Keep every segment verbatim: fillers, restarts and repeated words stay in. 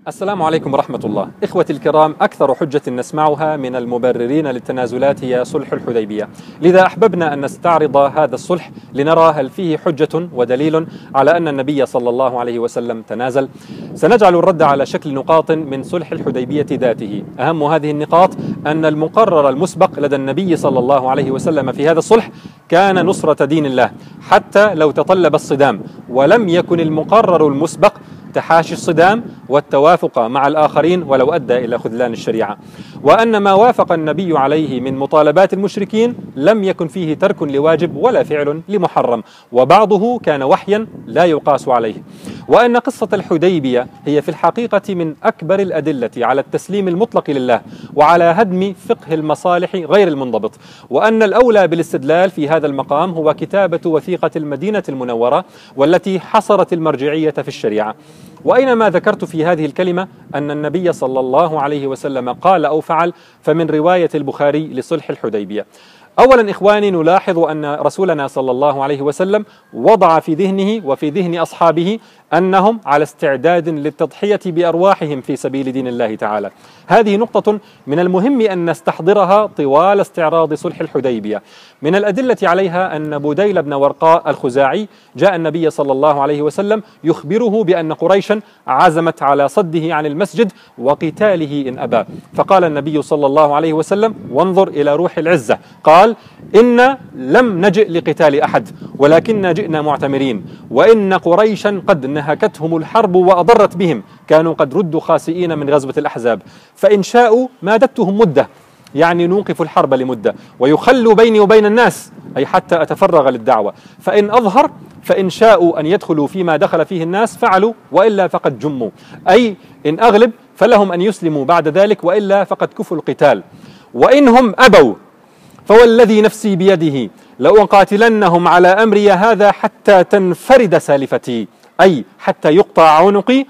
السلام عليكم ورحمة الله. إخوتي الكرام، أكثر حجة نسمعها من المبررين للتنازلات هي صلح الحديبية، لذا أحببنا أن نستعرض هذا الصلح لنرى هل فيه حجة ودليل على أن النبي صلى الله عليه وسلم تنازل. سنجعل الرد على شكل نقاط من صلح الحديبية ذاته. أهم هذه النقاط أن المقرر المسبق لدى النبي صلى الله عليه وسلم في هذا الصلح كان نصرة دين الله حتى لو تطلب الصدام، ولم يكن المقرر المسبق تحاشي الصدام والتوافق مع الآخرين ولو أدى إلى خذلان الشريعة، وأن ما وافق النبي عليه من مطالبات المشركين لم يكن فيه ترك لواجب ولا فعل لمحرم، وبعضه كان وحيا لا يقاس عليه، وأن قصة الحديبية هي في الحقيقة من أكبر الأدلة على التسليم المطلق لله وعلى هدم فقه المصالح غير المنضبط، وأن الأولى بالاستدلال في هذا المقام هو كتابة وثيقة المدينة المنورة والتي حصرت المرجعية في الشريعة. وأينما ذكرت في هذه الكلمة أن النبي صلى الله عليه وسلم قال أو فعل فمن رواية البخاري لصلح الحديبية. أولا إخواني، نلاحظ أن رسولنا صلى الله عليه وسلم وضع في ذهنه وفي ذهن أصحابه أنهم على استعداد للتضحية بأرواحهم في سبيل دين الله تعالى. هذه نقطة من المهم أن نستحضرها طوال استعراض صلح الحديبية. من الأدلة عليها أن بديل بن ورقاء الخزاعي جاء النبي صلى الله عليه وسلم يخبره بأن قريشا عزمت على صده عن المسجد وقتاله إن أبى، فقال النبي صلى الله عليه وسلم: وانظر إلى روح العزة، قال: إن لم نجئ لقتال أحد ولكننا جئنا معتمرين، وإن قريشا قد نهكتهم الحرب وأضرت بهم، كانوا قد ردوا خاسئين من غزوة الأحزاب، فإن شاءوا مادتهم مدة، يعني نوقف الحرب لمدة ويخلوا بيني وبين الناس، أي حتى أتفرغ للدعوة، فإن أظهر فإن شاءوا أن يدخلوا فيما دخل فيه الناس فعلوا، وإلا فقد جموا، أي إن أغلب فلهم أن يسلموا بعد ذلك، وإلا فقد كفوا القتال، وإنهم أبوا فوالذي نفسي بيده لأقاتلنهم على أمري هذا حتى تنفرد سالفتي، أي حتى يقطع عنقي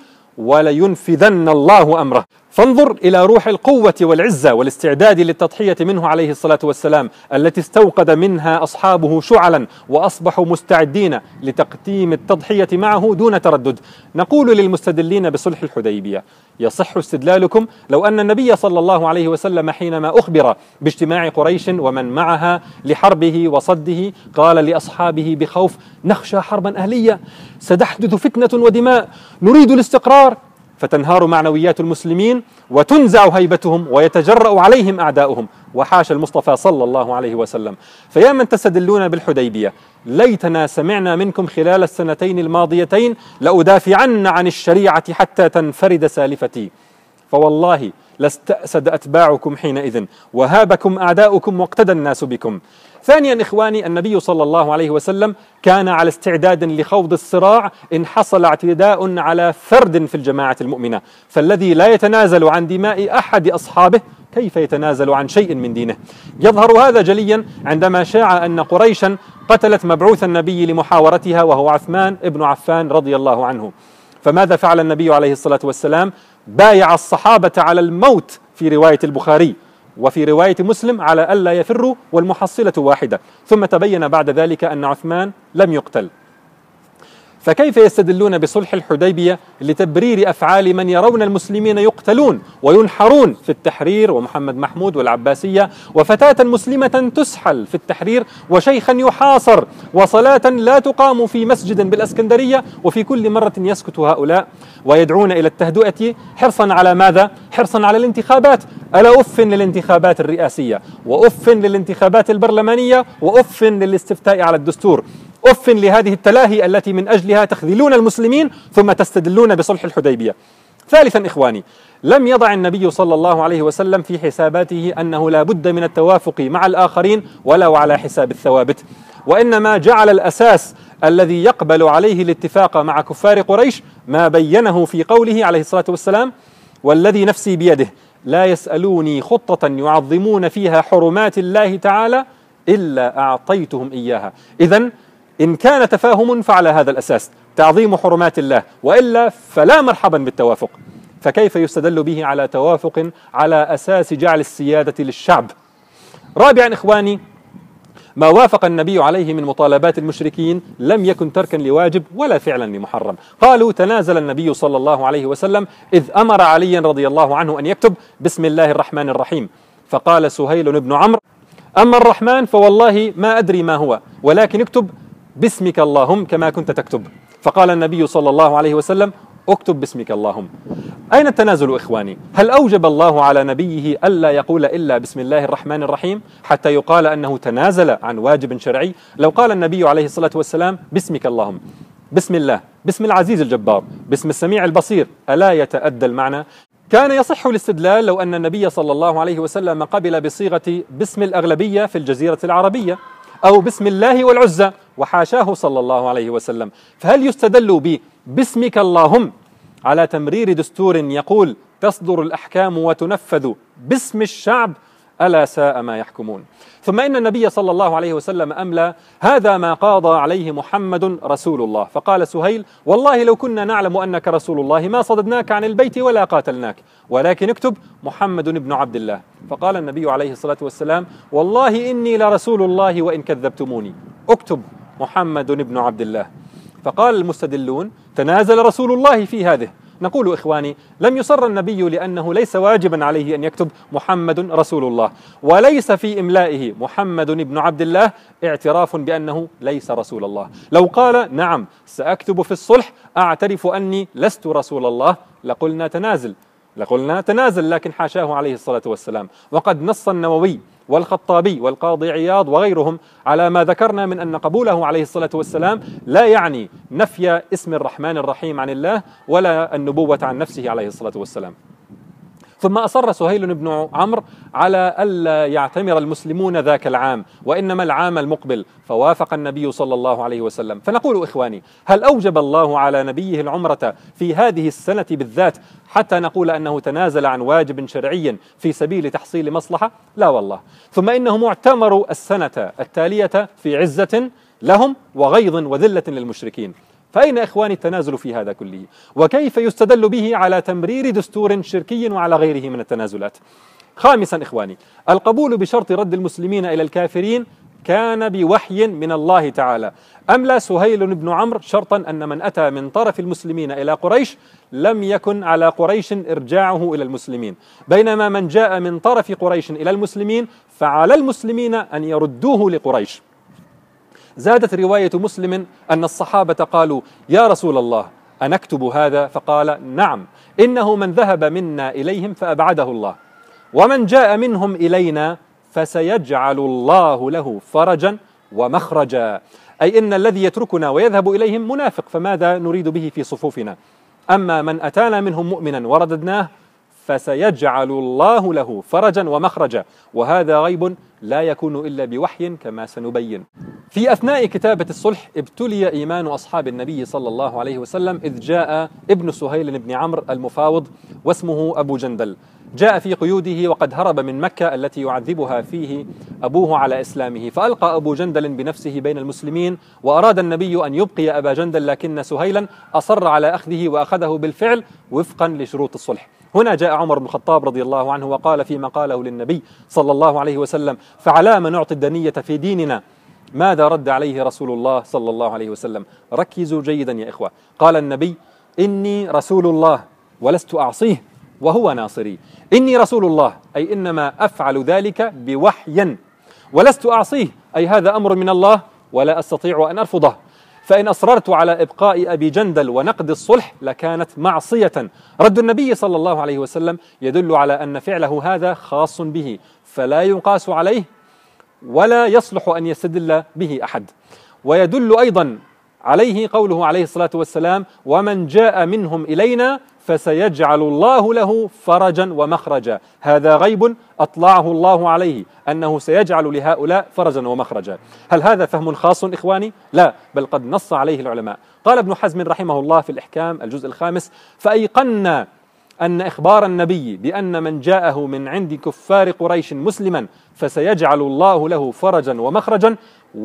ولينفذن الله أمره. فانظر إلى روح القوة والعزة والاستعداد للتضحية منه عليه الصلاة والسلام التي استوقد منها أصحابه شعلا وأصبحوا مستعدين لتقديم التضحية معه دون تردد. نقول للمستدلين بصلح الحديبية: يصح استدلالكم لو أن النبي صلى الله عليه وسلم حينما أخبر باجتماع قريش ومن معها لحربه وصده قال لأصحابه بخوف: نخشى حربا أهلية، ستحدث فتنة ودماء، نريد الاستقرار، فتنهار معنويات المسلمين وتنزع هيبتهم ويتجرأ عليهم أعداؤهم، وحاش المصطفى صلى الله عليه وسلم. فيا من تستدلون بالحديبية، ليتنا سمعنا منكم خلال السنتين الماضيتين: لأدافعن عن الشريعة حتى تنفرد سالفتي، فوالله لاستأسد أتباعكم حينئذ وهابكم أعداؤكم واقتدى الناس بكم. ثانيا إخواني، النبي صلى الله عليه وسلم كان على استعداد لخوض الصراع إن حصل اعتداء على فرد في الجماعة المؤمنة، فالذي لا يتنازل عن دماء أحد أصحابه كيف يتنازل عن شيء من دينه؟ يظهر هذا جليا عندما شاع أن قريشا قتلت مبعوث النبي لمحاورتها وهو عثمان ابن عفان رضي الله عنه. فماذا فعل النبي عليه الصلاة والسلام؟ بايع الصحابة على الموت في رواية البخاري، وفي رواية مسلم على ألا يفروا والمحصلة واحدة، ثم تبين بعد ذلك أن عثمان لم يقتل. فكيف يستدلون بصلح الحديبية لتبرير أفعال من يرون المسلمين يقتلون وينحرون في التحرير، ومحمد محمود والعباسية، وفتاة مسلمة تسحل في التحرير، وشيخا يحاصر، وصلاة لا تقام في مسجد بالأسكندرية، وفي كل مرة يسكت هؤلاء ويدعون إلى التهدئة حرصا على ماذا؟ حرصا على الانتخابات. ألا أف للانتخابات الرئاسية، وأف للانتخابات البرلمانية، وأف للاستفتاء على الدستور، أف لهذه التلاهي التي من أجلها تخذلون المسلمين ثم تستدلون بصلح الحديبية. ثالثا إخواني، لم يضع النبي صلى الله عليه وسلم في حساباته أنه لا بد من التوافق مع الآخرين ولو على حساب الثوابت، وإنما جعل الأساس الذي يقبل عليه الاتفاق مع كفار قريش ما بينه في قوله عليه الصلاة والسلام: والذي نفسي بيده لا يسألوني خطة يعظمون فيها حرمات الله تعالى إلا أعطيتهم إياها. إذن إن كان تفاهم فعلى هذا الأساس تعظيم حرمات الله، وإلا فلا مرحبا بالتوافق. فكيف يستدل به على توافق على أساس جعل السيادة للشعب؟ رابعا إخواني، ما وافق النبي عليه من مطالبات المشركين لم يكن تركا لواجب ولا فعلا لمحرم. قالوا تنازل النبي صلى الله عليه وسلم إذ أمر عليا رضي الله عنه أن يكتب بسم الله الرحمن الرحيم، فقال سهيل بن عمرو أما الرحمن فوالله ما أدري ما هو، ولكن اكتب باسمك اللهم كما كنت تكتب. فقال النبي صلى الله عليه وسلم اكتب باسمك اللهم. أين التنازل إخواني؟ هل أوجب الله على نبيه ألا يقول إلا بسم الله الرحمن الرحيم حتى يقال أنه تنازل عن واجب شرعي؟ لو قال النبي عليه الصلاة والسلام باسمك اللهم، بسم الله، باسم العزيز الجبار، باسم السميع البصير، ألا يتأدى المعنى؟ كان يصح الاستدلال لو أن النبي صلى الله عليه وسلم قبل بصيغة باسم الأغلبية في الجزيرة العربية أو بسم الله والعزى، وحاشاه صلى الله عليه وسلم. فهل يستدل به باسمك اللهم على تمرير دستور يقول تصدر الأحكام وتنفذ باسم الشعب؟ ألا ساء ما يحكمون. ثم إن النبي صلى الله عليه وسلم أملى هذا ما قاضى عليه محمد رسول الله. فقال سهيل والله لو كنا نعلم أنك رسول الله ما صددناك عن البيت ولا قاتلناك، ولكن اكتب محمد بن عبد الله. فقال النبي عليه الصلاة والسلام والله إني لرسول الله وإن كذبتموني، اكتب محمد بن عبد الله. فقال المستدلون تنازل رسول الله في هذه. نقول إخواني لم يصر النبي لأنه ليس واجبا عليه أن يكتب محمد رسول الله، وليس في إملائه محمد بن عبد الله اعتراف بأنه ليس رسول الله. لو قال نعم سأكتب في الصلح أعترف أني لست رسول الله لقلنا تنازل لقلنا تنازل لكن حاشاه عليه الصلاة والسلام. وقد نص النووي والخطابي والقاضي عياض وغيرهم على ما ذكرنا من أن قبوله عليه الصلاة والسلام لا يعني نفي اسم الرحمن الرحيم عن الله ولا النبوة عن نفسه عليه الصلاة والسلام. ثم أصر سهيل بن عمرو على ألا يعتمر المسلمون ذاك العام وإنما العام المقبل، فوافق النبي صلى الله عليه وسلم. فنقول إخواني هل أوجب الله على نبيه العمرة في هذه السنة بالذات حتى نقول أنه تنازل عن واجب شرعي في سبيل تحصيل مصلحة؟ لا والله. ثم إنهم اعتمروا السنة التالية في عزة لهم وغيظ وذلة للمشركين. فأين إخواني التنازل في هذا كله؟ وكيف يستدل به على تمرير دستور شركي وعلى غيره من التنازلات؟ خامسا إخواني القبول بشرط رد المسلمين إلى الكافرين كان بوحي من الله تعالى. أملى سهيل بن عمرو شرطا أن من أتى من طرف المسلمين إلى قريش لم يكن على قريش إرجاعه إلى المسلمين، بينما من جاء من طرف قريش إلى المسلمين فعلى المسلمين أن يردوه لقريش. زادت رواية مسلم أن الصحابة قالوا يا رسول الله أنكتب هذا؟ فقال نعم إنه من ذهب منا إليهم فأبعده الله، ومن جاء منهم إلينا فسيجعل الله له فرجا ومخرجا، أي إن الذي يتركنا ويذهب إليهم منافق فماذا نريد به في صفوفنا، أما من أتانا منهم مؤمنا ورددناه فسيجعل الله له فرجا ومخرجا، وهذا غيب لا يكون إلا بوحي كما سنبين. في أثناء كتابة الصلح ابتلي إيمان أصحاب النبي صلى الله عليه وسلم إذ جاء ابن سهيل بن عمرو المفاوض واسمه أبو جندل، جاء في قيوده وقد هرب من مكة التي يعذبها فيه أبوه على إسلامه، فألقى أبو جندل بنفسه بين المسلمين وأراد النبي أن يبقي أبا جندل، لكن سهيلا أصر على أخذه وأخذه بالفعل وفقا لشروط الصلح. هنا جاء عمر بن الخطاب رضي الله عنه وقال فيما قاله للنبي صلى الله عليه وسلم فعلام نعطي الدنية في ديننا؟ ماذا رد عليه رسول الله صلى الله عليه وسلم؟ ركزوا جيدا يا إخوة. قال النبي إني رسول الله ولست أعصيه وهو ناصري. إني رسول الله أي إنما أفعل ذلك بوحي، ولست أعصيه أي هذا أمر من الله ولا أستطيع أن أرفضه، فإن أصررت على إبقاء أبي جندل ونقد الصلح لكانت معصية. رد النبي صلى الله عليه وسلم يدل على أن فعله هذا خاص به فلا يقاس عليه ولا يصلح أن يستدل به أحد. ويدل أيضا عليه قوله عليه الصلاة والسلام ومن جاء منهم إلينا فسيجعل الله له فرجا ومخرجا، هذا غيب أطلعه الله عليه أنه سيجعل لهؤلاء فرجا ومخرجا. هل هذا فهم خاص إخواني؟ لا، بل قد نص عليه العلماء. قال ابن حزم رحمه الله في الإحكام الجزء الخامس فأيقنا أن إخبار النبي بأن من جاءه من عند كفار قريش مسلما فسيجعل الله له فرجا ومخرجا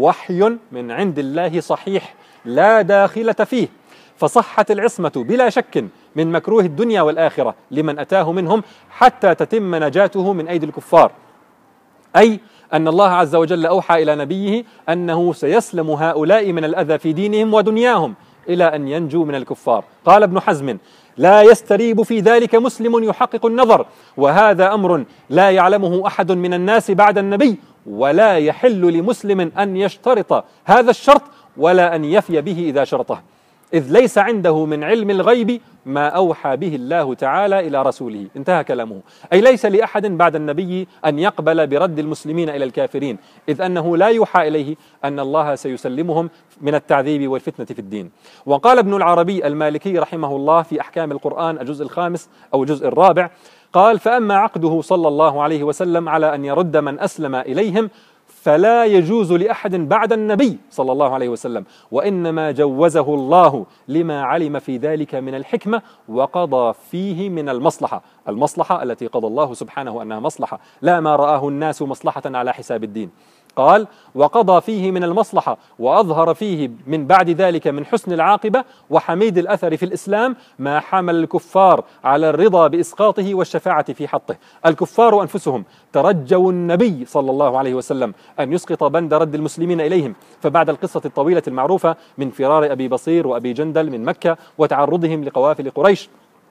وحي من عند الله صحيح لا داخلة فيه، فصحت العصمة بلا شك من مكروه الدنيا والآخرة لمن أتاه منهم حتى تتم نجاته من أيدي الكفار، أي أن الله عز وجل أوحى إلى نبيه أنه سيسلم هؤلاء من الأذى في دينهم ودنياهم إلى أن ينجوا من الكفار. قال ابن حزم: لا يستريب في ذلك مسلم يحقق النظر، وهذا أمر لا يعلمه أحد من الناس بعد النبي، ولا يحل لمسلم أن يشترط هذا الشرط ولا أن يفي به إذا شرطه، إذ ليس عنده من علم الغيب ما أوحى به الله تعالى إلى رسوله. انتهى كلامه، أي ليس لأحد بعد النبي أن يقبل برد المسلمين إلى الكافرين، إذ أنه لا يوحى إليه أن الله سيسلمهم من التعذيب والفتنة في الدين. وقال ابن العربي المالكي رحمه الله في أحكام القرآن الجزء الخامس أو الجزء الرابع، قال: فأما عقده صلى الله عليه وسلم على أن يرد من أسلم إليهم فلا يجوز لأحد بعد النبي صلى الله عليه وسلم، وإنما جوزه الله لما علم في ذلك من الحكمة وقضى فيه من المصلحة، المصلحة التي قضى الله سبحانه أنها مصلحة، لا ما رآه الناس مصلحة على حساب الدين. قال: وقضى فيه من المصلحة وأظهر فيه من بعد ذلك من حسن العاقبة وحميد الأثر في الإسلام ما حمل الكفار على الرضا بإسقاطه والشفاعة في حطه. الكفار أنفسهم ترجوا النبي صلى الله عليه وسلم أن يسقط بند رد المسلمين إليهم، فبعد القصة الطويلة المعروفة من فرار أبي بصير وأبي جندل من مكة وتعرضهم لقوافل قريش،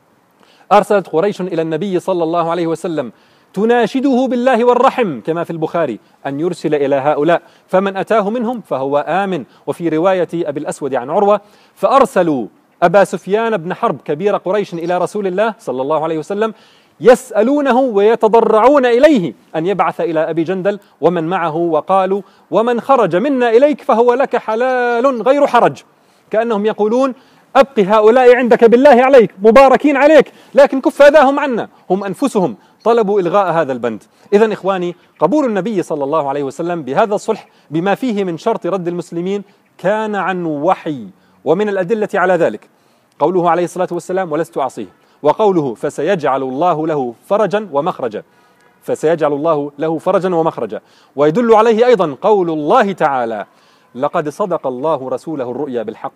أرسلت قريش إلى النبي صلى الله عليه وسلم تناشده بالله والرحم كما في البخاري أن يرسل إلى هؤلاء، فمن أتاه منهم فهو آمن. وفي رواية أبي الأسود عن عروة: فأرسلوا أبا سفيان بن حرب كبير قريش إلى رسول الله صلى الله عليه وسلم يسألونه ويتضرعون إليه أن يبعث إلى أبي جندل ومن معه، وقالوا: ومن خرج منا إليك فهو لك حلال غير حرج، كأنهم يقولون: أبقي هؤلاء عندك بالله عليك، مباركين عليك، لكن كف أذاهم عنا. هم أنفسهم طلبوا إلغاء هذا البند. إذن إخواني، قبول النبي صلى الله عليه وسلم بهذا الصلح بما فيه من شرط رد المسلمين كان عن وحي، ومن الأدلة على ذلك قوله عليه الصلاة والسلام: ولست أعصيه، وقوله: فسيجعل الله له فرجا ومخرجا، فسيجعل الله له فرجا ومخرجا. ويدل عليه أيضا قول الله تعالى: لقد صدق الله رسوله الرؤيا بالحق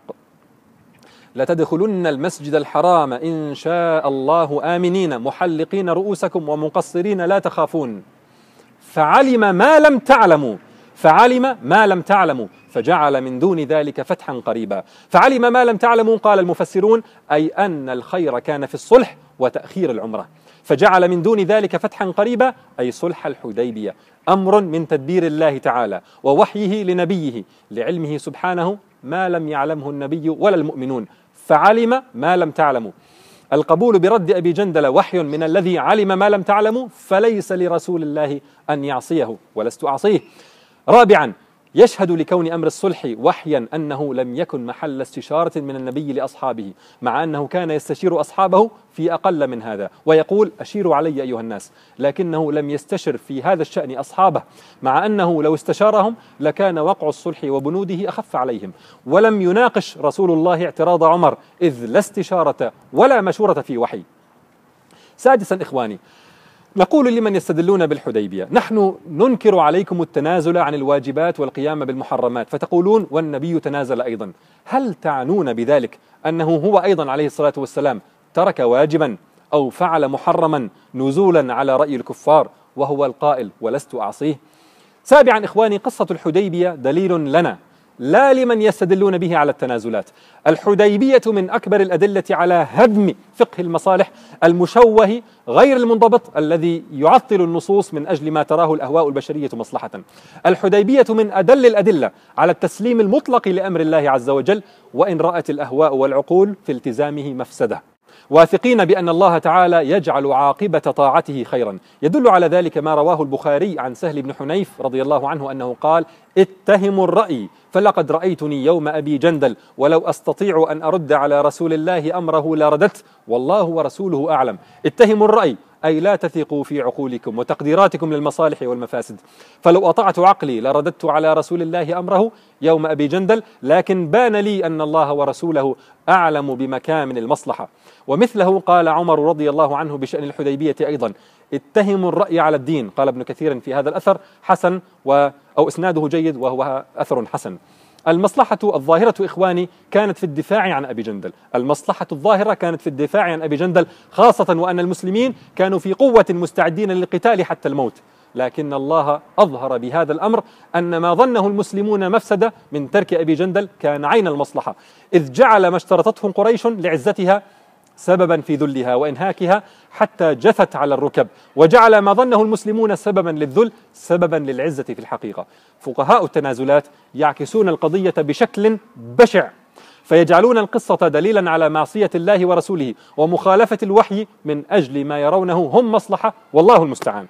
لتدخلن المسجد الحرام إن شاء الله آمنين محلقين رؤوسكم ومقصرين لا تخافون فعلم ما لم تعلموا فعلم ما لم تعلموا فجعل من دون ذلك فتحا قريبا. فعلم ما لم تعلموا قال المفسرون أي أن الخير كان في الصلح وتأخير العمرة، فجعل من دون ذلك فتحا قريبا أي صلح الحديبية، أمر من تدبير الله تعالى ووحيه لنبيه لعلمه سبحانه ما لم يعلمه النبي ولا المؤمنون، فعلم ما لم تعلموا. القبول برد أبي جندل وحي من الذي علم ما لم تعلموا، فليس لرسول الله أن يعصيه، ولست أعصيه. رابعا، يشهد لكون أمر الصلح وحيا أنه لم يكن محل استشارة من النبي لأصحابه، مع أنه كان يستشير أصحابه في أقل من هذا ويقول: أشيروا علي أيها الناس، لكنه لم يستشر في هذا الشأن أصحابه، مع أنه لو استشارهم لكان وقع الصلح وبنوده أخف عليهم. ولم يناقش رسول الله اعتراض عمر، إذ لا استشارة ولا مشورة في وحي. سادسا إخواني، نقول لمن يستدلون بالحديبية: نحن ننكر عليكم التنازل عن الواجبات والقيام بالمحرمات، فتقولون والنبي تنازل أيضا. هل تعنون بذلك أنه هو أيضا عليه الصلاة والسلام ترك واجبا أو فعل محرما نزولا على رأي الكفار وهو القائل: ولست أعصيه؟ سابعا إخواني، قصة الحديبية دليل لنا لا لمن يستدلون به على التنازلات. الحديبية من أكبر الأدلة على هدم فقه المصالح المشوه غير المنضبط الذي يعطل النصوص من أجل ما تراه الأهواء البشرية مصلحة. الحديبية من أدل الأدلة على التسليم المطلق لأمر الله عز وجل، وإن رأت الأهواء والعقول في التزامه مفسدة، واثقين بأن الله تعالى يجعل عاقبة طاعته خيرا. يدل على ذلك ما رواه البخاري عن سهل بن حنيف رضي الله عنه أنه قال: اتهموا الرأي فلقد رأيتني يوم أبي جندل ولو أستطيع أن أرد على رسول الله أمره لرددت والله ورسوله أعلم. اتهموا الرأي أي لا تثقوا في عقولكم وتقديراتكم للمصالح والمفاسد، فلو أطعت عقلي لرددت على رسول الله أمره يوم أبي جندل، لكن بان لي أن الله ورسوله أعلم بمكامن المصلحة. ومثله قال عمر رضي الله عنه بشأن الحديبية أيضا: اتهموا الرأي على الدين. قال ابن كثير في هذا الأثر حسن و أو إسناده جيد وهو أثر حسن. المصلحة الظاهرة إخواني كانت في الدفاع عن أبي جندل، المصلحة الظاهرة كانت في الدفاع عن أبي جندل، خاصة وأن المسلمين كانوا في قوة مستعدين للقتال حتى الموت. لكن الله أظهر بهذا الأمر أن ما ظنه المسلمون مفسدة من ترك أبي جندل كان عين المصلحة، إذ جعل ما اشترطته قريش لعزتها سببا في ذلها وإنهاكها حتى جثت على الركب، وجعل ما ظنه المسلمون سببا للذل سببا للعزة في الحقيقة. فقهاء التنازلات يعكسون القضية بشكل بشع، فيجعلون القصة دليلا على معصية الله ورسوله ومخالفة الوحي من أجل ما يرونه هم مصلحة، والله المستعان.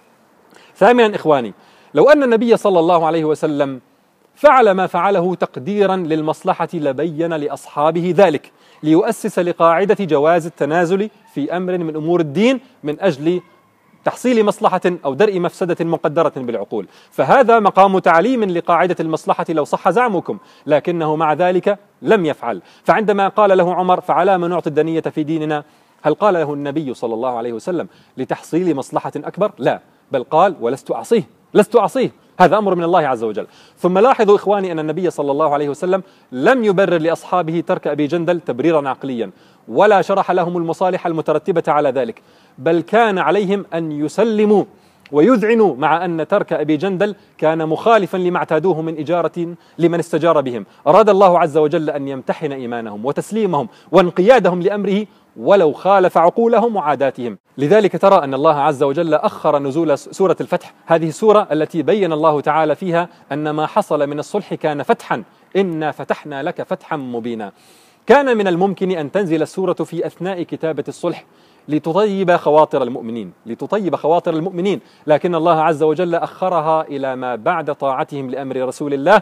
ثامنا إخواني، لو أن النبي صلى الله عليه وسلم فعل ما فعله تقديرا للمصلحة لبين لأصحابه ذلك، ليؤسس لقاعدة جواز التنازل في أمر من أمور الدين من أجل تحصيل مصلحة أو درء مفسدة مقدرة بالعقول، فهذا مقام تعليم لقاعدة المصلحة لو صح زعمكم، لكنه مع ذلك لم يفعل. فعندما قال له عمر: فعلى ما نعطي الدنية في ديننا؟ هل قال له النبي صلى الله عليه وسلم لتحصيل مصلحة أكبر؟ لا، بل قال: ولست أعصيه، لست أعصيه، هذا أمر من الله عز وجل. ثم لاحظوا إخواني أن النبي صلى الله عليه وسلم لم يبرر لأصحابه ترك أبي جندل تبريرا عقليا، ولا شرح لهم المصالح المترتبة على ذلك، بل كان عليهم أن يسلموا ويذعنوا مع أن ترك أبي جندل كان مخالفا لما اعتادوه من إجارة لمن استجار بهم. أراد الله عز وجل أن يمتحن إيمانهم وتسليمهم وانقيادهم لأمره ولو خالف عقولهم وعاداتهم. لذلك ترى أن الله عز وجل أخر نزول سورة الفتح، هذه السورة التي بين الله تعالى فيها أن ما حصل من الصلح كان فتحا، إنا فتحنا لك فتحا مبينا. كان من الممكن أن تنزل السورة في أثناء كتابة الصلح لتطيب خواطر المؤمنين لتطيب خواطر المؤمنين لكن الله عز وجل أخرها إلى ما بعد طاعتهم لأمر رسول الله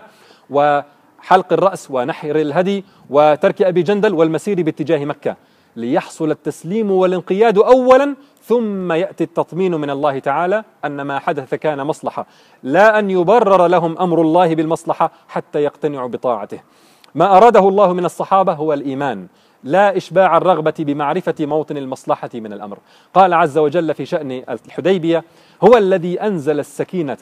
وحلق الرأس ونحر الهدي وترك أبي جندل والمسير باتجاه مكة، ليحصل التسليم والانقياد أولا، ثم يأتي التطمين من الله تعالى أن ما حدث كان مصلحة، لا أن يبرر لهم أمر الله بالمصلحة حتى يقتنعوا بطاعته. ما أراده الله من الصحابة هو الإيمان، لا إشباع الرغبة بمعرفة موطن المصلحة من الأمر. قال عز وجل في شأن الحديبية: هو الذي أنزل السكينة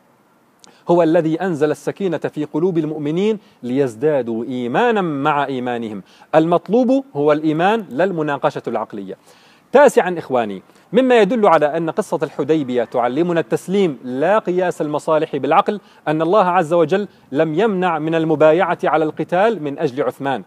هو الذي أنزل السكينة في قلوب المؤمنين ليزدادوا إيمانا مع إيمانهم. المطلوب هو الإيمان لا المناقشة العقلية. تاسعا إخواني، مما يدل على أن قصة الحديبية تعلمنا التسليم لا قياس المصالح بالعقل، أن الله عز وجل لم يمنع من المبايعة على القتال من أجل عثمان،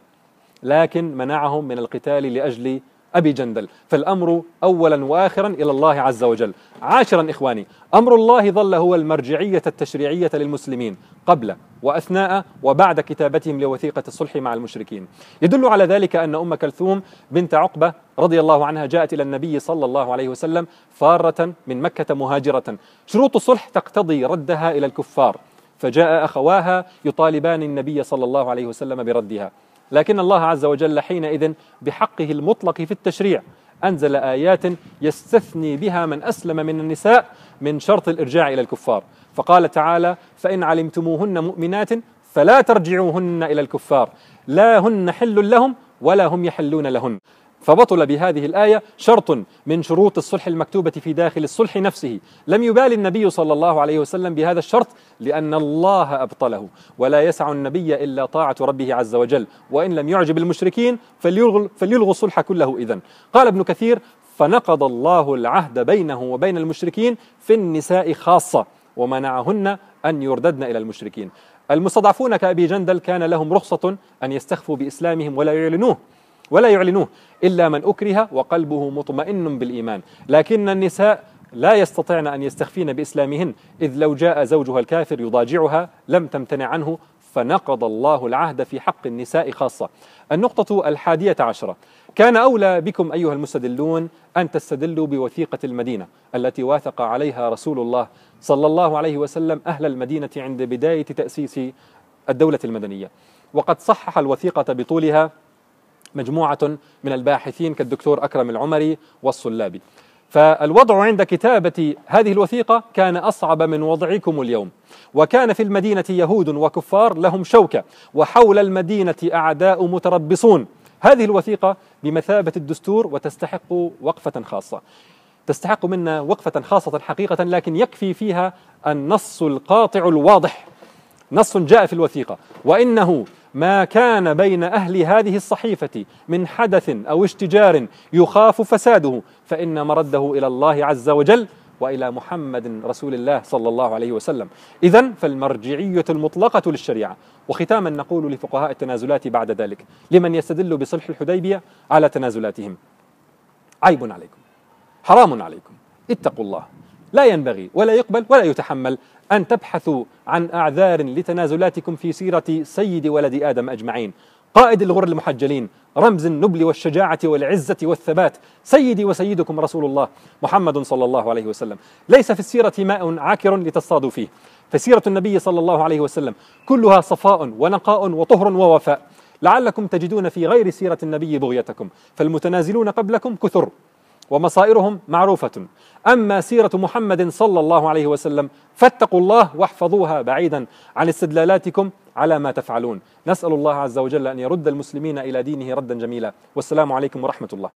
لكن منعهم من القتال لأجل أبي جندل، فالأمر أولا وآخرا إلى الله عز وجل. عاشرا إخواني، أمر الله ظل هو المرجعية التشريعية للمسلمين قبل وأثناء وبعد كتابتهم لوثيقة الصلح مع المشركين. يدل على ذلك أن أم كلثوم بنت عقبة رضي الله عنها جاءت إلى النبي صلى الله عليه وسلم فارة من مكة مهاجرة، شروط الصلح تقتضي ردها إلى الكفار، فجاء أخواها يطالبان النبي صلى الله عليه وسلم بردها، لكن الله عز وجل حينئذ بحقه المطلق في التشريع أنزل آيات يستثني بها من أسلم من النساء من شرط الإرجاع إلى الكفار، فقال تعالى: فإن علمتموهن مؤمنات فلا ترجعوهن إلى الكفار، لا هن حل لهم ولا هم يحلون لهن. فبطل بهذه الآية شرط من شروط الصلح المكتوبة في داخل الصلح نفسه. لم يبالي النبي صلى الله عليه وسلم بهذا الشرط لأن الله أبطله، ولا يسع النبي إلا طاعة ربه عز وجل، وإن لم يعجب المشركين فليلغوا الصلح كله. إذن قال ابن كثير: فنقض الله العهد بينه وبين المشركين في النساء خاصة، ومنعهن أن يرددن إلى المشركين. المستضعفون كأبي جندل كان لهم رخصة أن يستخفوا بإسلامهم ولا يعلنوه ولا يعلنوه إلا من أكره وقلبه مطمئن بالإيمان، لكن النساء لا يستطيعن أن يستخفين بإسلامهن، إذ لو جاء زوجها الكافر يضاجعها لم تمتنع عنه، فنقض الله العهد في حق النساء خاصة. النقطة الحادية عشرة: كان أولى بكم أيها المستدلون أن تستدلوا بوثيقة المدينة التي واثق عليها رسول الله صلى الله عليه وسلم أهل المدينة عند بداية تأسيس الدولة المدنية، وقد صحح الوثيقة بطولها مجموعة من الباحثين كالدكتور أكرم العمري والصلابي. فالوضع عند كتابة هذه الوثيقة كان أصعب من وضعكم اليوم، وكان في المدينة يهود وكفار لهم شوكة، وحول المدينة أعداء متربصون. هذه الوثيقة بمثابة الدستور وتستحق وقفة خاصة، تستحق منا وقفة خاصة حقيقة، لكن يكفي فيها النص القاطع الواضح. نص جاء في الوثيقة: وإنه ما كان بين أهل هذه الصحيفة من حدث أو اشتجار يخاف فساده فإن مرده إلى الله عز وجل، وإلى محمد رسول الله صلى الله عليه وسلم. إذن فالمرجعية المطلقة للشريعة. وختاما نقول لفقهاء التنازلات بعد ذلك لمن يستدل بصلح الحديبية على تنازلاتهم: عيب عليكم، حرام عليكم، اتقوا الله. لا ينبغي ولا يقبل ولا يتحمل أن تبحثوا عن أعذار لتنازلاتكم في سيرة سيد ولد آدم أجمعين، قائد الغر المحجلين، رمز النبل والشجاعة والعزة والثبات، سيدي وسيدكم رسول الله محمد صلى الله عليه وسلم. ليس في السيرة ماء عاكر لتصطادوا فيه، فسيرة النبي صلى الله عليه وسلم كلها صفاء ونقاء وطهر ووفاء. لعلكم تجدون في غير سيرة النبي بغيتكم، فالمتنازلون قبلكم كثر ومصائرهم معروفة. أما سيرة محمد صلى الله عليه وسلم فاتقوا الله واحفظوها بعيدا عن استدلالاتكم على ما تفعلون. نسأل الله عز وجل أن يرد المسلمين إلى دينه ردا جميلا. والسلام عليكم ورحمة الله.